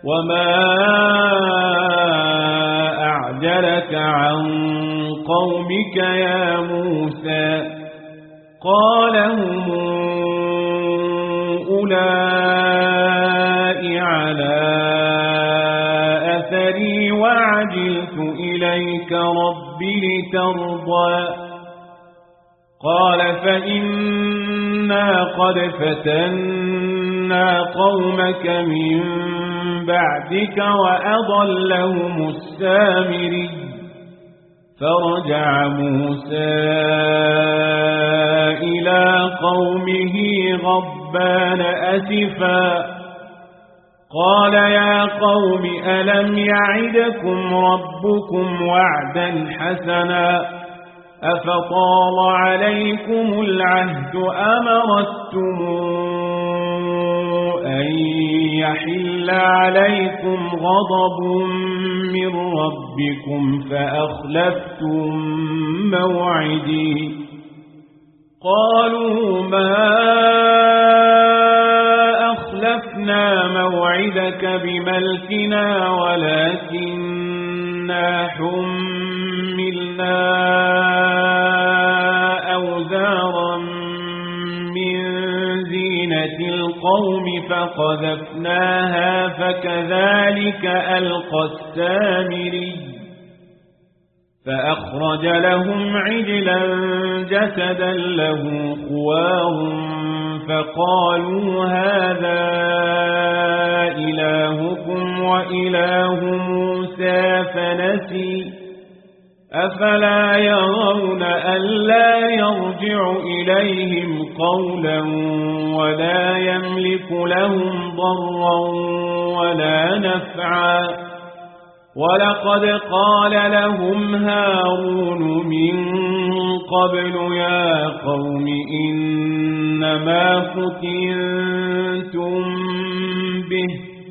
وما أعجلك عن قومك يا موسى قال هم أولئك على أثري وعجلت إليك رب لترضى قال فإنا قد فتنا قومك من بعدك وأضلهم السامري فرجع موسى إلى قومه غضبان أسفا قال يا قوم ألم يعدكم ربكم وعدا حسنا أفطال عليكم العهد أمرتم أن يحل عليكم غضب من ربكم فأخلفتم موعدي قالوا ما أخلفنا موعدك بملكنا ولكننا حملنا أوزارا من زينة القوم فقذفناها فكذلك ألقى السامري فأخرج لهم عجلا جسدا له خوار فقالوا هذا إلهكم وإله موسى فنسي أفلا يرون ألا يرجع إليهم قولا ولا يملك لهم ضرا ولا نفعا ولقد قال لهم هارون من قبل يا قوم إنما فتنتم به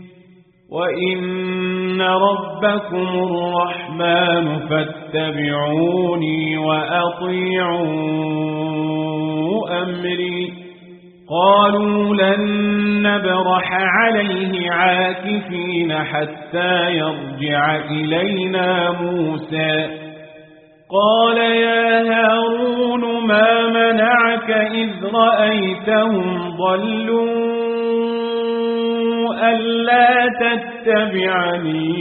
وإن ربكم الرحمن فاتبعوني وأطيعوا أمري قالوا لن نبرح عليه عاكفين حتى يرجع إلينا موسى قال يا هارون ما منعك إذ رأيتهم ضلوا ألا تتبعني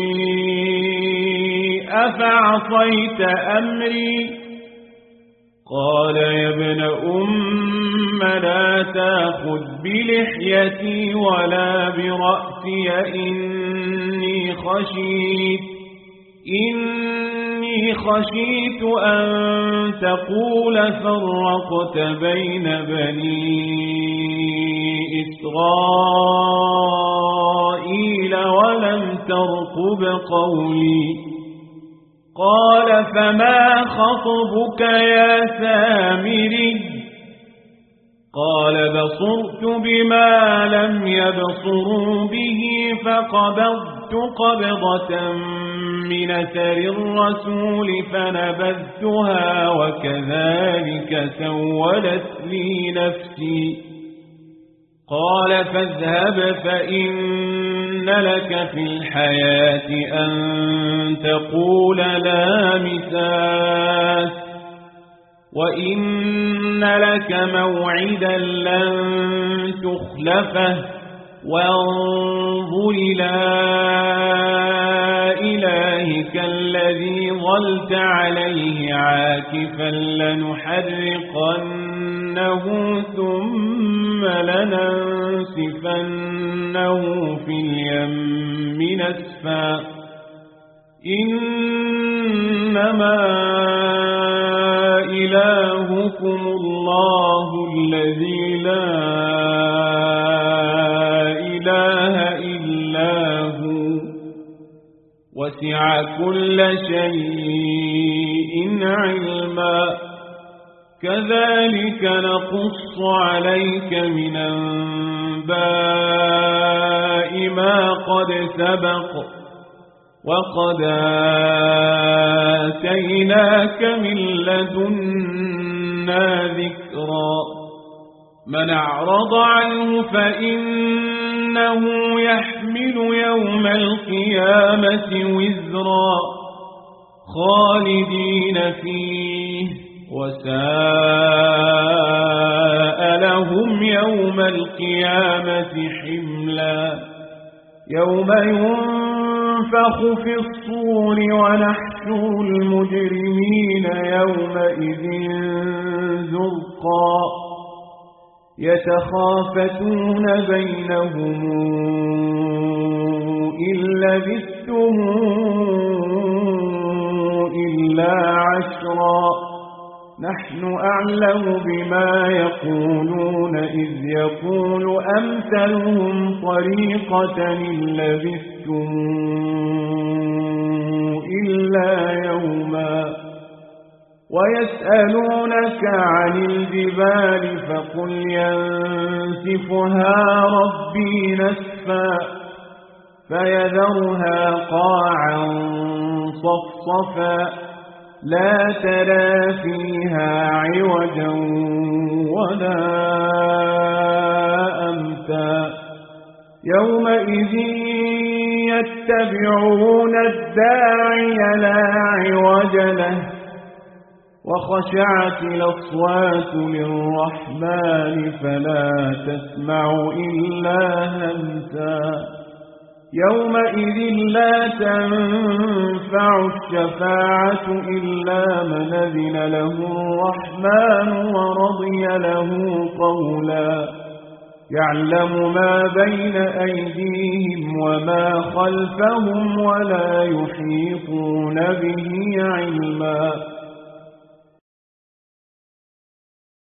أفعصيت أمري قال يا ابن أم لا تأخذ بلحيتي ولا برأسي إني خشيت أن تقول فرقت بين بني إسرائيل ولم ترقب قولي قال فما خطبك يا سامري قال بصرت بما لم يبصروا به فقبضت قبضة من أثر الرسول فنبذتها وكذلك سولت لي نفسي قال فاذهب فإن لك في الحياة أن تقول لا مساس وإن لك موعدا لن تخلفه وانظر إلى إلهك الذي ظلت عليه عاكفا لنحرقنه ثم لننسفنه في اليم نسفا إنما إلهكم الله الذي لا إله إلا هو وسع كل شيء علما كذلك نقص عليك من أنباء ما قد سبق وقد آتيناك من لدنا ذكرا من أعرض عنه فإن إنه يحمل يوم القيامة وزرا خالدين فيه وساء لهم يوم القيامة حملا يوم ينفخ في الصور ونحشر المجرمين يومئذ زرقا يتخافتون بينهم إن لبثتم إلا عشرا نحن أعلم بما يقولون إذ يقول أمثلهم طريقة إن لبثتم إلا يوما ويسألونك عن الجبال فقل ينسفها ربي نسفا فيذرها قاعا صفصفا لا ترى فيها عوجا ولا أمتا يومئذ يتبعون الداعي لا عوج له وخشعت الأصوات للرحمن فلا تسمع إلا همسا يومئذ لا تنفع الشفاعة إلا من أذن له الرحمن ورضي له قولا يعلم ما بين أيديهم وما خلفهم ولا يحيطون به علما